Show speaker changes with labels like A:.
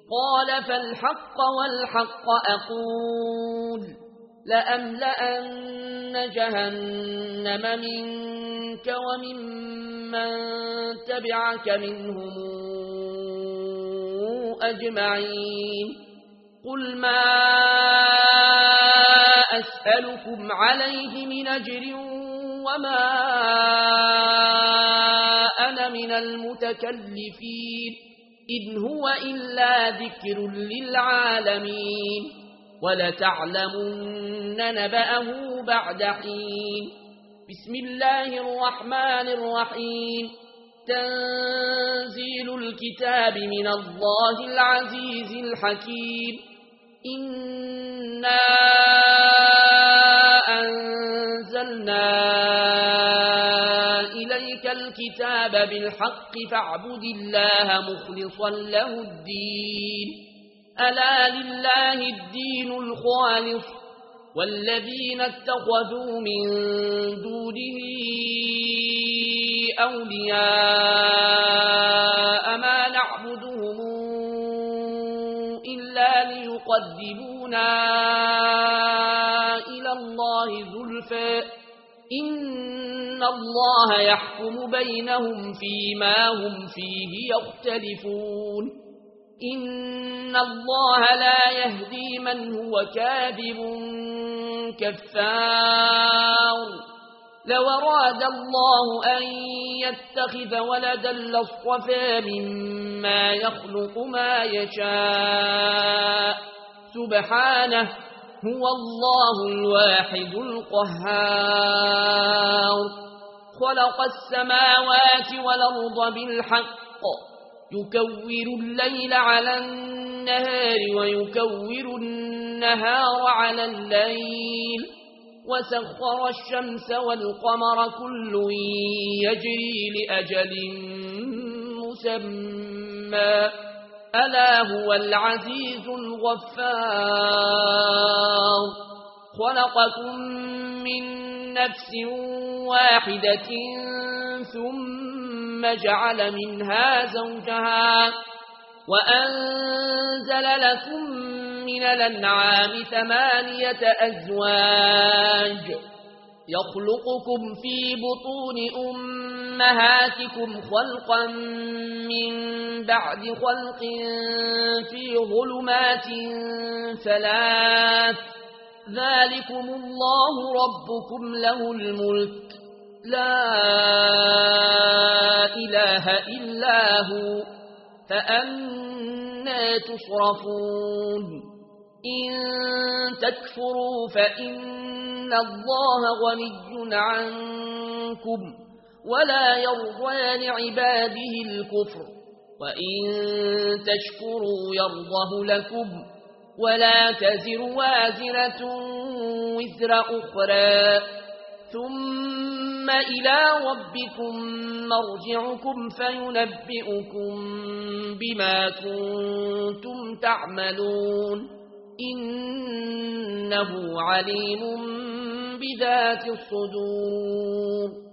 A: قال فالحق والحق أقول لأملأن جهنم منك وممن تبعك منهم أجمعين قل ما أسألكم عليه من أجر وما أنا من المتكلفين إن هو إلا ذكر للعالمين ولتعلمن نبأه بعد حين بسم الله الرحمن الرحيم تنزيل الكتاب من الله العزيز الحكيم إنا أنزلنا إليك الكتاب بالحق فاعبد الله مخلصا له الدين ألا لله الدين الخالص والذين اتخذوا من دونه أولياء ما نعبدهم إلا ليقربونا إلى الله زلفى إن الله يحكم بينهم فيما هم فيه يختلفون إن الله لا يهدي من هو كاذب كفار لو أراد الله أن يتخذ ولدا لاصطفى مما يخلق ما يشاء سبحانه هو الله الواحد القهار خلق السماوات والأرض بالحق يكور الليل على النهار ويكور النهار على الليل وسخر الشمس والقمر كل يجري لأجل مسمى ألا هو العزيز الغفار خلقكم من نفس واحدة ثم جعل منها زوجها وأنزل لكم من الأنعام 8 أزواج يخلقكم في بطون أمهاتكم خلقا من بعد خلق في ظلمات 3 ذلكم الله ربكم له الملك لا إله إلا هو فأنى تصرفون إن تكفروا فإن الله غني عنكم ولا يرضى لعباده الكفر وإن تشكروا يرضه لكم ولا تزر وازرة وزر أخرى ثم إلى ربكم مرجعكم فينبئكم بما كنتم تعملون إنه عليم بذات الصدور